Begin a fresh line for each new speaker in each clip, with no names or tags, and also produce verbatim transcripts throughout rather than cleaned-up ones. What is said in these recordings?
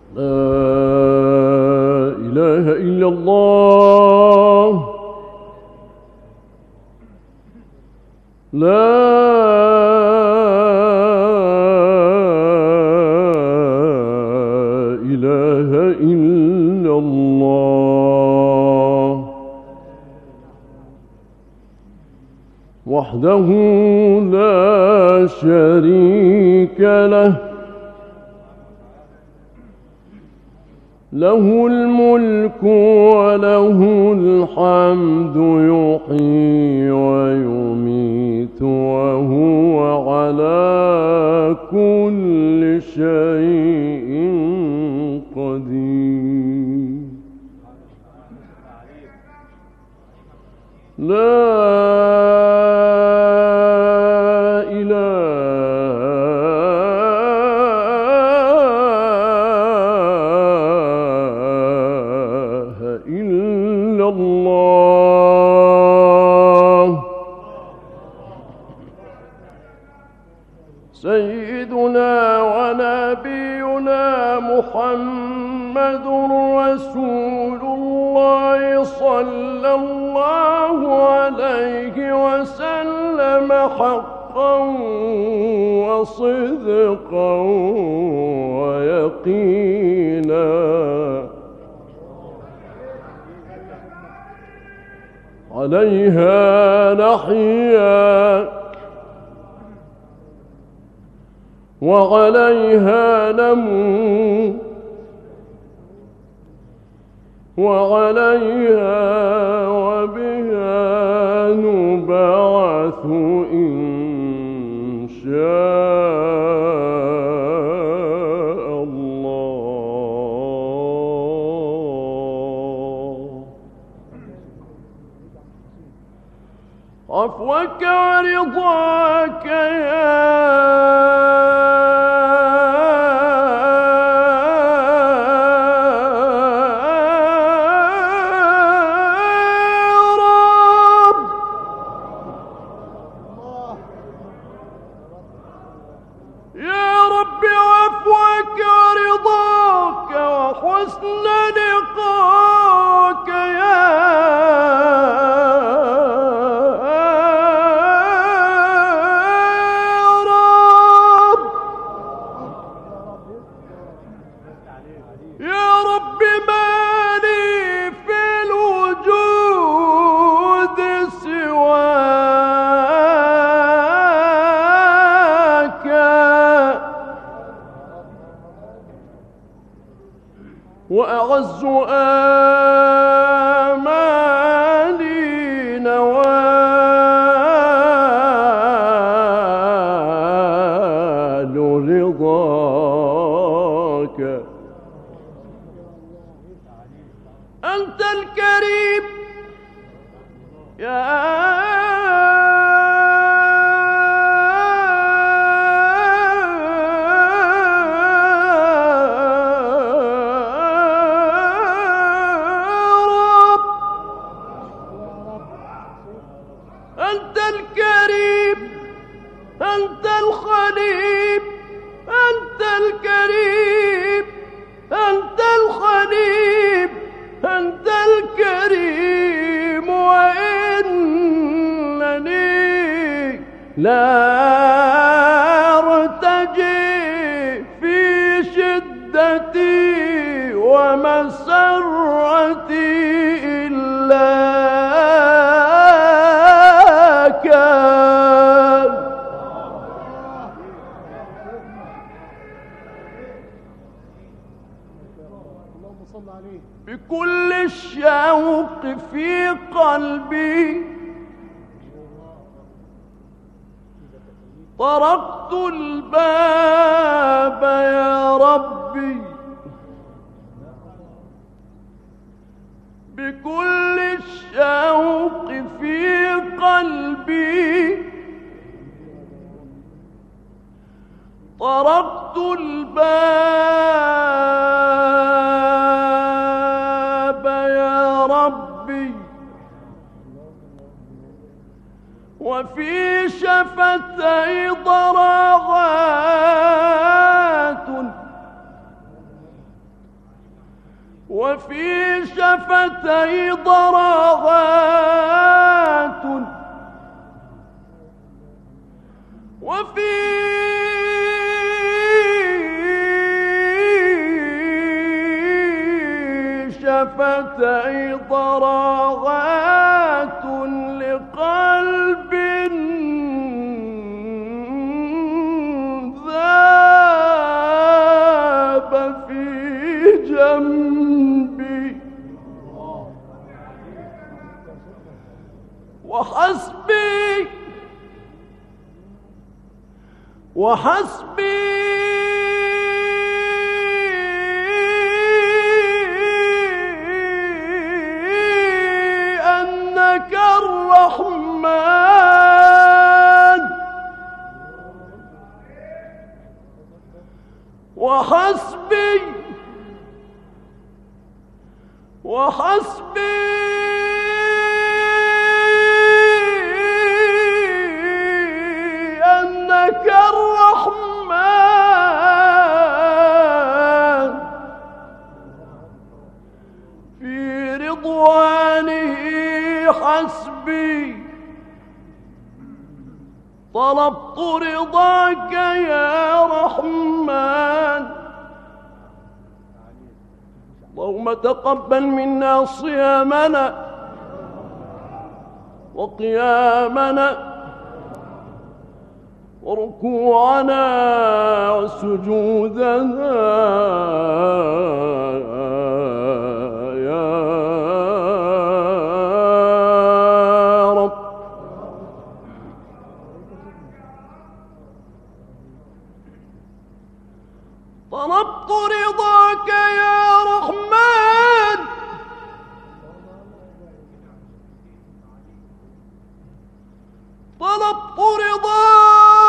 لا إله إلا الله لا إله إلا الله وحده لا شريك له له الملك وله الحمد يحيي ويميت وهو على كل شيء قدير لا سيدنا ونبينا محمد رسول الله صلى الله عليه وسلم حقا وصدقا ويقينا عليها نحيا وعليها نموت وعليها وبها نبعث إن شاء الله عفوك ورضاك يا وأعز آمالي نوال رضاك أنت الكريم يا لا ارتجي في شدتي ومسرتي إلاك اللهم صل عليه بكل الشوق في قلبي طرقت الباب يا ربي بكل الشوق في قلبي طرقت الباب يا ربي وفي شفتي ضراغات وفي شفتي ضراغات وفي شفتي ضراغات لقلب ذاب في جنبي وحسبي وحسبي أنك الرحمن وحسبي وحسبي أنك الرحمن في رضوانه حسبي طلبت رضاك يا رحمن اللهم تقبل منا صيامنا وقيامنا وركوعنا وسجودنا يا رب. طلبت رضاك يا رحمن طلبت رضاك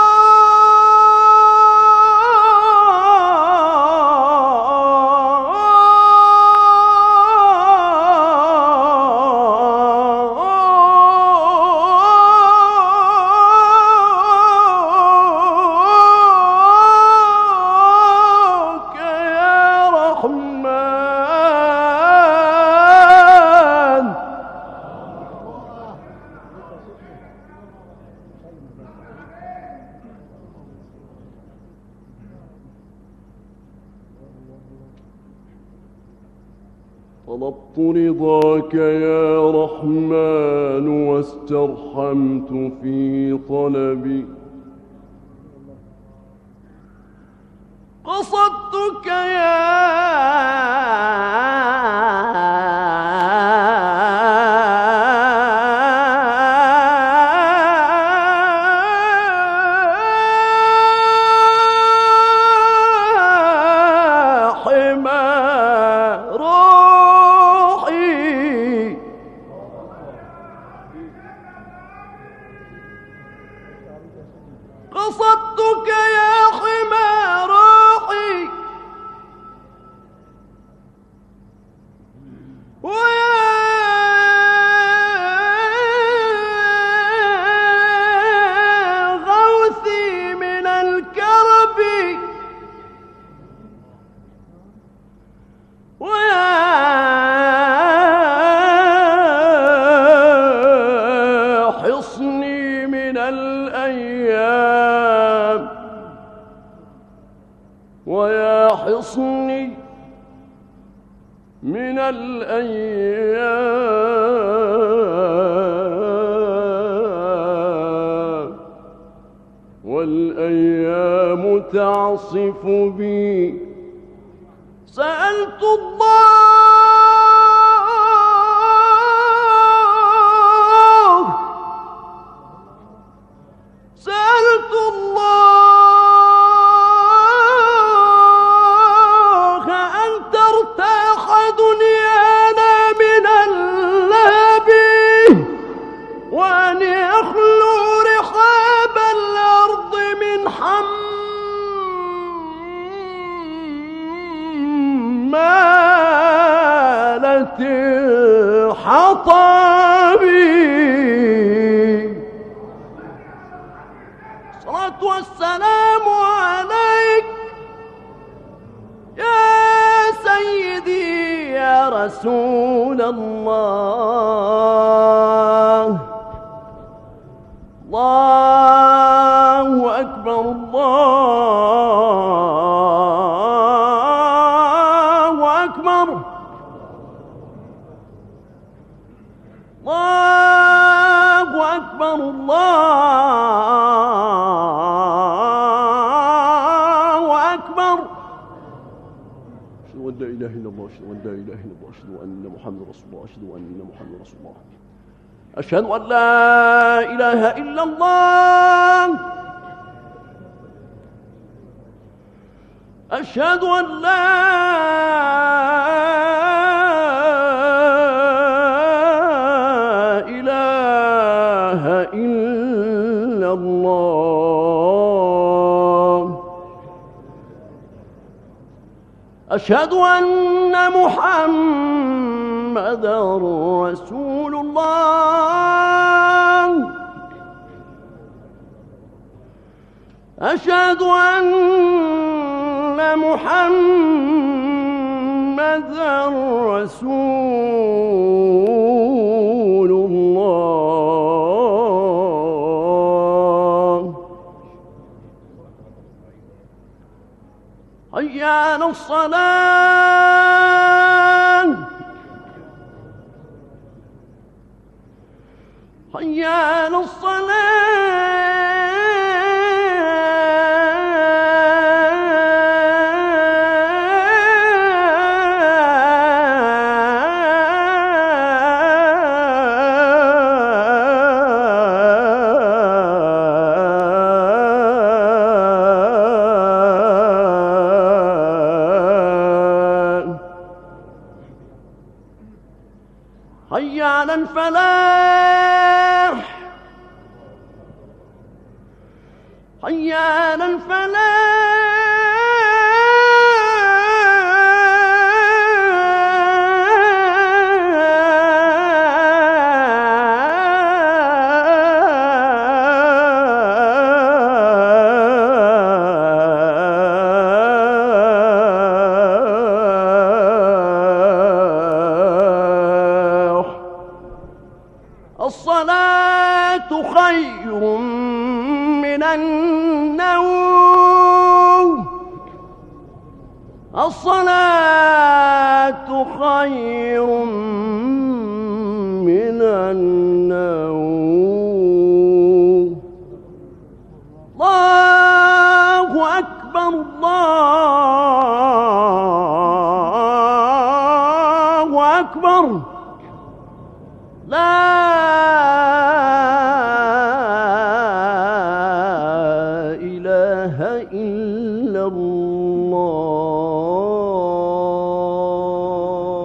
طلبت رضاك يا رحمن واسترحمت في طلبي قصدتك يا قصدتك يا حمى روحي ويا غوثي من الكرب ويا حصني من الأيام ويا حصني من الأيام والأيام تعصف بي سألت الله سألت الله أن ترتاح دنيانا من اللهب وأن يخلو رحاب الأرض من حمالة الحطب. الصلاة والسلام عليك يا سيدي يا رسول الله. الله أكبر الله أكبر الله أكبر الله أكبر. أشهد أن لا إله إلا الله أشهد أن لا إله إلا الله أشهد أن محمد رسول الله أشهد أن محمد رسول الله أشهد أن لا إله إلا الله أشهد أن لا إله إلا الله أشهد أن محمدًا رسول الله أشهد أن محمدًا رسول الله. حي على الصلاة حي على حي على الفلاح حي على الفلاح. الصلاة خير من النوم الصلاة خير من النوم. الله أكبر الله أكبر. لا إله إلا الله.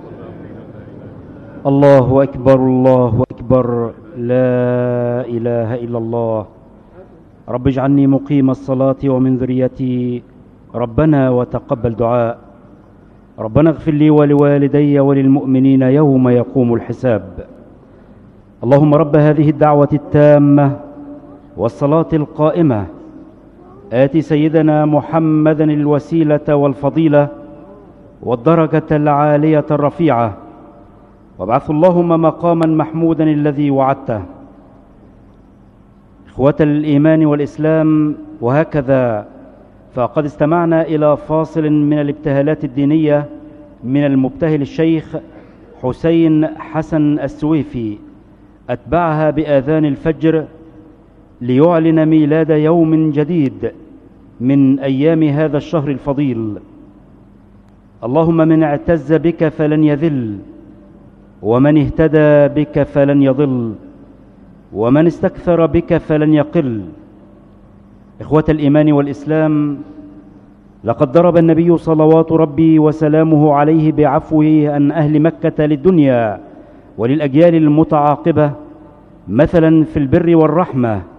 الله أكبر الله أكبر. لا إله إلا الله. رب اجعلني مقيم الصلاة ومن ذريتي ربنا وتقبل دعاء. ربنا اغفر لي ولوالدي وللمؤمنين يوم يقوم الحساب. اللهم رب هذه الدعوة التامة والصلاة القائمة آت سيدنا محمدا الوسيلة والفضيلة والدرجة العالية الرفيعة وابعث اللهم مقاما محمودا الذي وعدته. إخوة الإيمان والإسلام، وهكذا فقد استمعنا إلى فاصل من الابتهالات الدينية من المبتهل الشيخ حسين حسن السويفي، أتبعها بآذان الفجر ليعلن ميلاد يوم جديد من أيام هذا الشهر الفضيل. اللهم من اعتز بك فلن يذل، ومن اهتدى بك فلن يضل، ومن استكثر بك فلن يقل. إخوة الإيمان والإسلام، لقد ضرب النبي صلوات ربي وسلامه عليه بعفوه عن أهل مكة للدنيا وللأجيال المتعاقبة مثلا في البر والرحمة